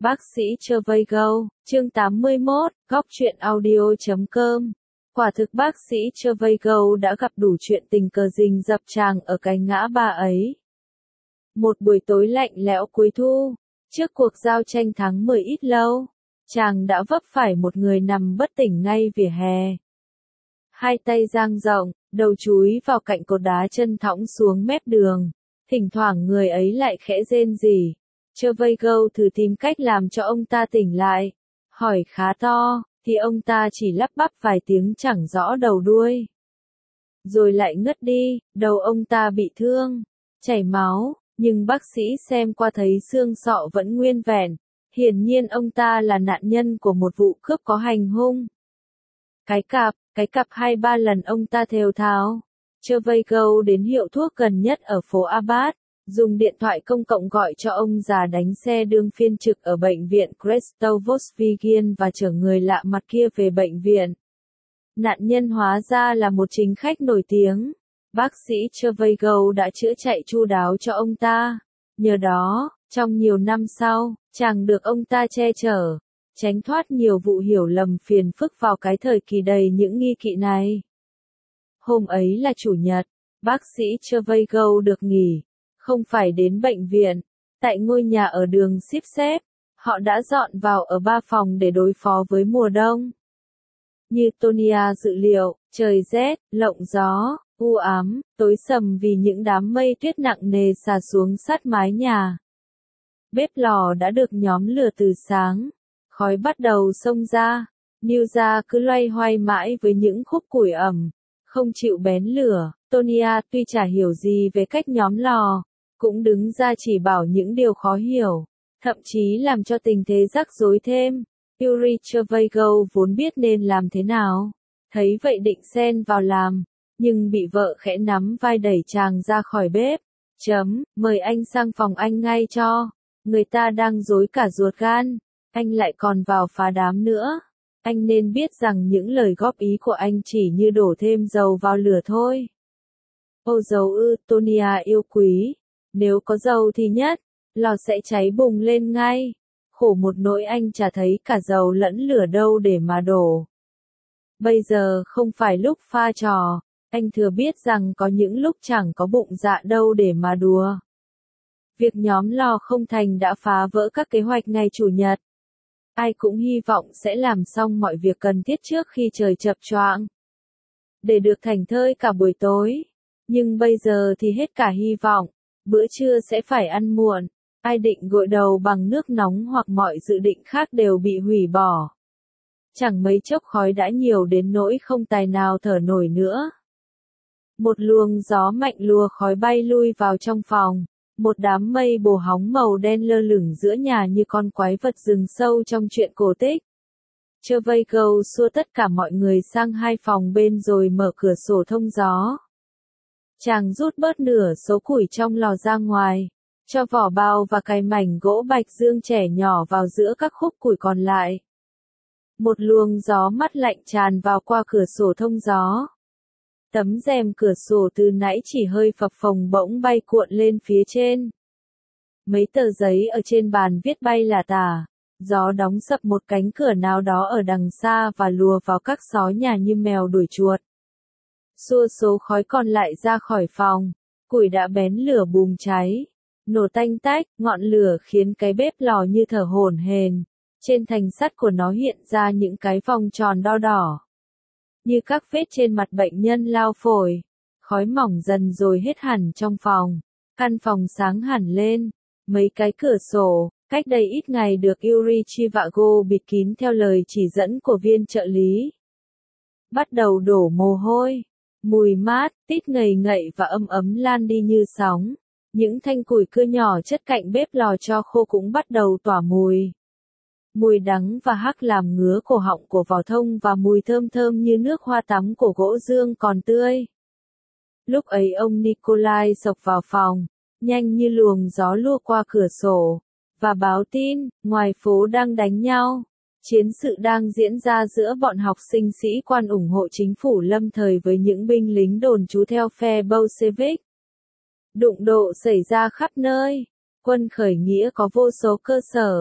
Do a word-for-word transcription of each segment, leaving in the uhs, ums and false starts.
Bác sĩ Trevago, chương tám mươi mốt, góc truyện audio chấm com. Quả thực bác sĩ Trevago đã gặp đủ chuyện tình cờ rình rập chàng ở cái ngã ba ấy. Một buổi tối lạnh lẽo cuối thu, trước cuộc giao tranh tháng mười ít lâu, chàng đã vấp phải một người nằm bất tỉnh ngay vỉa hè. Hai tay dang rộng, đầu chúi vào cạnh cột đá, chân thõng xuống mép đường, thỉnh thoảng người ấy lại khẽ rên rỉ. Trevago thử tìm cách làm cho ông ta tỉnh lại, hỏi khá to, thì ông ta chỉ lắp bắp vài tiếng chẳng rõ đầu đuôi. Rồi lại ngất đi, đầu ông ta bị thương, chảy máu, nhưng bác sĩ xem qua thấy xương sọ vẫn nguyên vẹn, hiển nhiên ông ta là nạn nhân của một vụ cướp có hành hung. Cái cặp, cái cặp hai ba lần ông ta thều thào. Trevago đến hiệu thuốc gần nhất ở phố Abbott, dùng điện thoại công cộng gọi cho ông già đánh xe đương phiên trực ở bệnh viện Crystal Volkswagen và chở người lạ mặt kia về bệnh viện. Nạn nhân hóa ra là một chính khách nổi tiếng. Bác sĩ Trevago đã chữa chạy chu đáo cho ông ta. Nhờ đó, trong nhiều năm sau, chàng được ông ta che chở, tránh thoát nhiều vụ hiểu lầm phiền phức vào cái thời kỳ đầy những nghi kỵ này. Hôm ấy là chủ nhật, bác sĩ Trevago được nghỉ. Không phải đến bệnh viện, tại ngôi nhà ở đường ship xếp, họ đã dọn vào ở ba phòng để đối phó với mùa đông. Như Tonia dự liệu, trời rét, lộng gió, u ám, tối sầm vì những đám mây tuyết nặng nề xà xuống sát mái nhà. Bếp lò đã được nhóm lửa từ sáng, khói bắt đầu xông ra, Newsa cứ loay hoay mãi với những khúc củi ẩm, không chịu bén lửa. Tonia tuy chả hiểu gì về cách nhóm lò, cũng đứng ra chỉ bảo những điều khó hiểu, thậm chí làm cho tình thế rắc rối thêm. Yuri Trevago vốn biết nên làm thế nào, thấy vậy định xen vào làm, nhưng bị vợ khẽ nắm vai đẩy chàng ra khỏi bếp. Chấm, mời anh sang phòng anh ngay cho, người ta đang rối cả ruột gan, anh lại còn vào phá đám nữa. Anh nên biết rằng những lời góp ý của anh chỉ như đổ thêm dầu vào lửa thôi. Ô dầu ư, Tonia yêu quý. Nếu có dầu thì nhất, lò sẽ cháy bùng lên ngay. Khổ một nỗi anh chả thấy cả dầu lẫn lửa đâu để mà đổ. Bây giờ không phải lúc pha trò, anh thừa biết rằng có những lúc chẳng có bụng dạ đâu để mà đùa. Việc nhóm lò không thành đã phá vỡ các kế hoạch ngày chủ nhật. Ai cũng hy vọng sẽ làm xong mọi việc cần thiết trước khi trời chập choạng, để được thảnh thơi cả buổi tối. Nhưng bây giờ thì hết cả hy vọng. Bữa trưa sẽ phải ăn muộn, ai định gội đầu bằng nước nóng hoặc mọi dự định khác đều bị hủy bỏ. Chẳng mấy chốc khói đã nhiều đến nỗi không tài nào thở nổi nữa. Một luồng gió mạnh lùa khói bay lui vào trong phòng, một đám mây bồ hóng màu đen lơ lửng giữa nhà như con quái vật rừng sâu trong truyện cổ tích. Trevago xua tất cả mọi người sang hai phòng bên rồi mở cửa sổ thông gió. Chàng rút bớt nửa số củi trong lò ra ngoài, cho vỏ bao và cài mảnh gỗ bạch dương trẻ nhỏ vào giữa các khúc củi còn lại. Một luồng gió mát lạnh tràn vào qua cửa sổ thông gió. Tấm rèm cửa sổ từ nãy chỉ hơi phập phồng bỗng bay cuộn lên phía trên. Mấy tờ giấy ở trên bàn viết bay là tả. Gió đóng sập một cánh cửa nào đó ở đằng xa và lùa vào các xó nhà như mèo đuổi chuột. Xua số khói còn lại ra khỏi phòng, củi đã bén lửa bùng cháy, nổ tanh tách, ngọn lửa khiến cái bếp lò như thở hổn hển, trên thành sắt của nó hiện ra những cái vòng tròn đo đỏ, như các vết trên mặt bệnh nhân lao phổi. Khói mỏng dần rồi hết hẳn trong phòng, căn phòng sáng hẳn lên, mấy cái cửa sổ, cách đây ít ngày được Yuri Trevago bịt kín theo lời chỉ dẫn của viên trợ lý, bắt đầu đổ mồ hôi. Mùi mát, tít ngầy ngậy và âm ấm lan đi như sóng. Những thanh củi cưa nhỏ chất cạnh bếp lò tro khô cũng bắt đầu tỏa mùi. Mùi đắng và hắc làm ngứa cổ họng của vỏ thông và mùi thơm thơm như nước hoa tắm của gỗ dương còn tươi. Lúc ấy ông Nikolai xộc vào phòng, nhanh như luồng gió lùa qua cửa sổ, và báo tin, ngoài phố đang đánh nhau. Chiến sự đang diễn ra giữa bọn học sinh sĩ quan ủng hộ chính phủ lâm thời với những binh lính đồn trú theo phe Bolshevik. Đụng độ xảy ra khắp nơi. Quân khởi nghĩa có vô số cơ sở.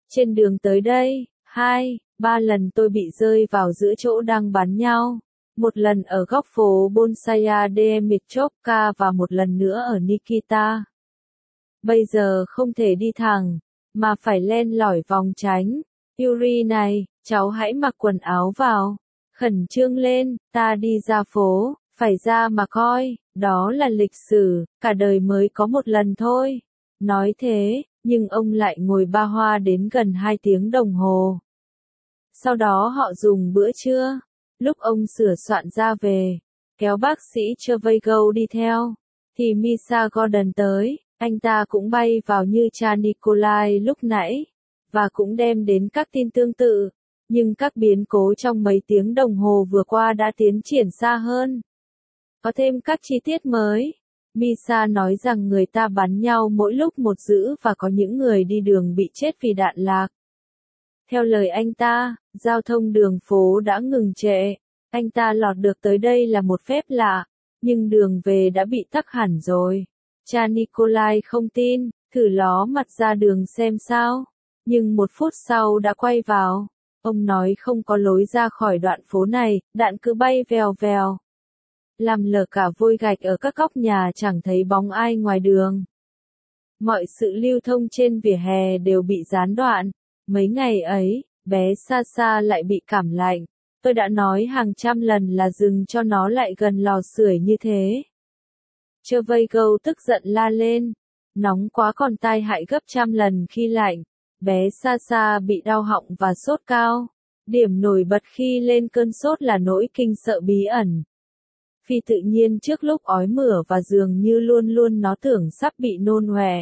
Trên đường tới đây, hai, ba lần tôi bị rơi vào giữa chỗ đang bắn nhau. Một lần ở góc phố Bolshaya Dmitrovka và một lần nữa ở Nikita. Bây giờ không thể đi thẳng, mà phải len lỏi vòng tránh. Yuri này, cháu hãy mặc quần áo vào. Khẩn trương lên, ta đi ra phố, phải ra mà coi, đó là lịch sử, cả đời mới có một lần thôi. Nói thế, nhưng ông lại ngồi ba hoa đến gần hai tiếng đồng hồ. Sau đó họ dùng bữa trưa. Lúc ông sửa soạn ra về, kéo bác sĩ Chervagov đi theo, thì Misha Gordon tới, anh ta cũng bay vào như cha Nikolai lúc nãy, và cũng đem đến các tin tương tự, nhưng các biến cố trong mấy tiếng đồng hồ vừa qua đã tiến triển xa hơn. Có thêm các chi tiết mới. Misha nói rằng người ta bắn nhau mỗi lúc một dữ và có những người đi đường bị chết vì đạn lạc. Theo lời anh ta, giao thông đường phố đã ngừng trệ. Anh ta lọt được tới đây là một phép lạ, nhưng đường về đã bị tắc hẳn rồi. Cha Nikolai không tin, thử ló mặt ra đường xem sao. Nhưng một phút sau đã quay vào. Ông nói không có lối ra khỏi đoạn phố này, đạn cứ bay vèo vèo. Làm lở cả vôi gạch ở các góc nhà, chẳng thấy bóng ai ngoài đường. Mọi sự lưu thông trên vỉa hè đều bị gián đoạn. Mấy ngày ấy, bé Sasha lại bị cảm lạnh. Tôi đã nói hàng trăm lần là dừng cho nó lại gần lò sưởi như thế. Chervagov tức giận la lên. Nóng quá còn tai hại gấp trăm lần khi lạnh. Bé Sasha bị đau họng và sốt cao. Điểm nổi bật khi lên cơn sốt là nỗi kinh sợ bí ẩn. Phi tự nhiên trước lúc ói mửa và dường như luôn luôn nó tưởng sắp bị nôn ọe.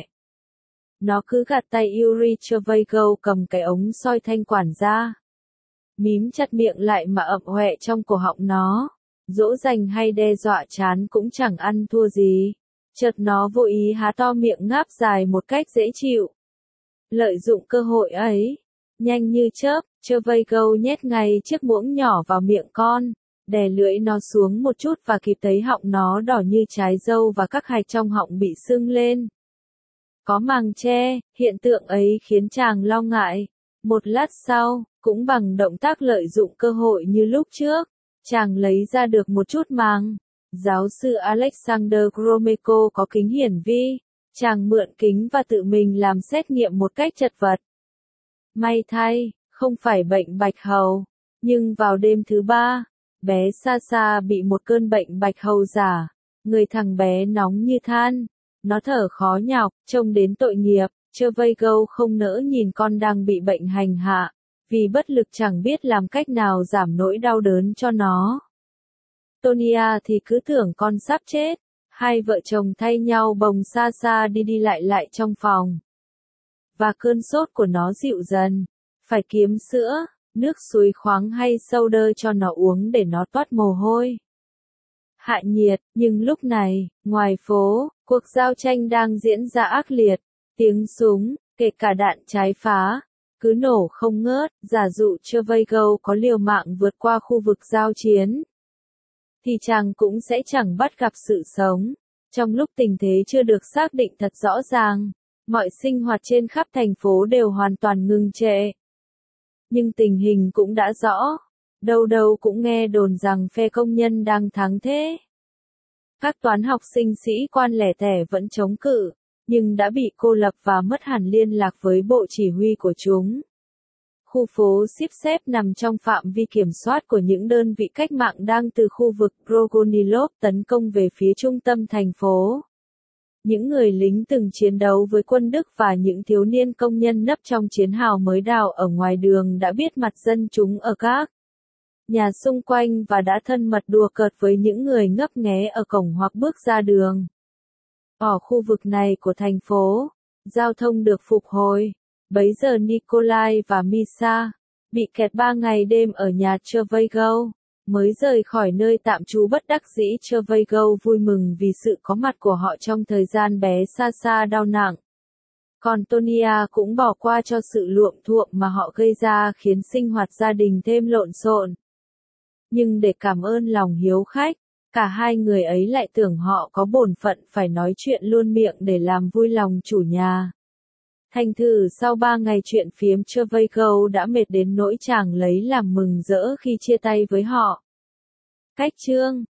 Nó cứ gạt tay Yuri Chervagov cầm cái ống soi thanh quản ra. Mím chặt miệng lại mà ậm ọe trong cổ họng nó. Dỗ dành hay đe dọa chán cũng chẳng ăn thua gì. Chợt nó vô ý há to miệng ngáp dài một cách dễ chịu. Lợi dụng cơ hội ấy, nhanh như chớp, Chervagov nhét ngay chiếc muỗng nhỏ vào miệng con, đè lưỡi nó xuống một chút và kịp thấy họng nó đỏ như trái dâu và các hạch trong họng bị sưng lên. Có màng che, hiện tượng ấy khiến chàng lo ngại. Một lát sau, cũng bằng động tác lợi dụng cơ hội như lúc trước, chàng lấy ra được một chút màng. Giáo sư Alexander Gromyko có kính hiển vi, chàng mượn kính và tự mình làm xét nghiệm một cách chật vật. May thay, không phải bệnh bạch hầu, nhưng vào đêm thứ ba, bé Sasha bị một cơn bệnh bạch hầu giả. Người thằng bé nóng như than, nó thở khó nhọc, trông đến tội nghiệp. Chervagov không nỡ nhìn con đang bị bệnh hành hạ, vì bất lực chẳng biết làm cách nào giảm nỗi đau đớn cho nó. Tonia thì cứ tưởng con sắp chết. Hai vợ chồng thay nhau bồng Sasha đi đi lại lại trong phòng. Và cơn sốt của nó dịu dần. Phải kiếm sữa, nước suối khoáng hay soda cho nó uống để nó toát mồ hôi. Hạ nhiệt, nhưng lúc này, ngoài phố, cuộc giao tranh đang diễn ra ác liệt. Tiếng súng, kể cả đạn trái phá, cứ nổ không ngớt. Giả dụ Chervagov có liều mạng vượt qua khu vực giao chiến, thì chàng cũng sẽ chẳng bắt gặp sự sống. Trong lúc tình thế chưa được xác định thật rõ ràng, mọi sinh hoạt trên khắp thành phố đều hoàn toàn ngừng trệ. Nhưng tình hình cũng đã rõ. Đâu đâu cũng nghe đồn rằng phe công nhân đang thắng thế. Các toán học sinh sĩ quan lẻ tẻ vẫn chống cự, nhưng đã bị cô lập và mất hẳn liên lạc với bộ chỉ huy của chúng. Khu phố Sipsev nằm trong phạm vi kiểm soát của những đơn vị cách mạng đang từ khu vực Progonilov tấn công về phía trung tâm thành phố. Những người lính từng chiến đấu với quân Đức và những thiếu niên công nhân nấp trong chiến hào mới đào ở ngoài đường đã biết mặt dân chúng ở các nhà xung quanh và đã thân mật đùa cợt với những người ngấp nghé ở cổng hoặc bước ra đường. Ở khu vực này của thành phố, giao thông được phục hồi. Bấy giờ Nikolai và Misha, bị kẹt ba ngày đêm ở nhà Chervagov, mới rời khỏi nơi tạm trú bất đắc dĩ. Chervagov vui mừng vì sự có mặt của họ trong thời gian bé Sasha đau nặng. Còn Tonia cũng bỏ qua cho sự luộm thuộm mà họ gây ra khiến sinh hoạt gia đình thêm lộn xộn. Nhưng để cảm ơn lòng hiếu khách, cả hai người ấy lại tưởng họ có bổn phận phải nói chuyện luôn miệng để làm vui lòng chủ nhà. Thành thử sau ba ngày chuyện phiếm Travago đã mệt đến nỗi chàng lấy làm mừng rỡ khi chia tay với họ. Cách chương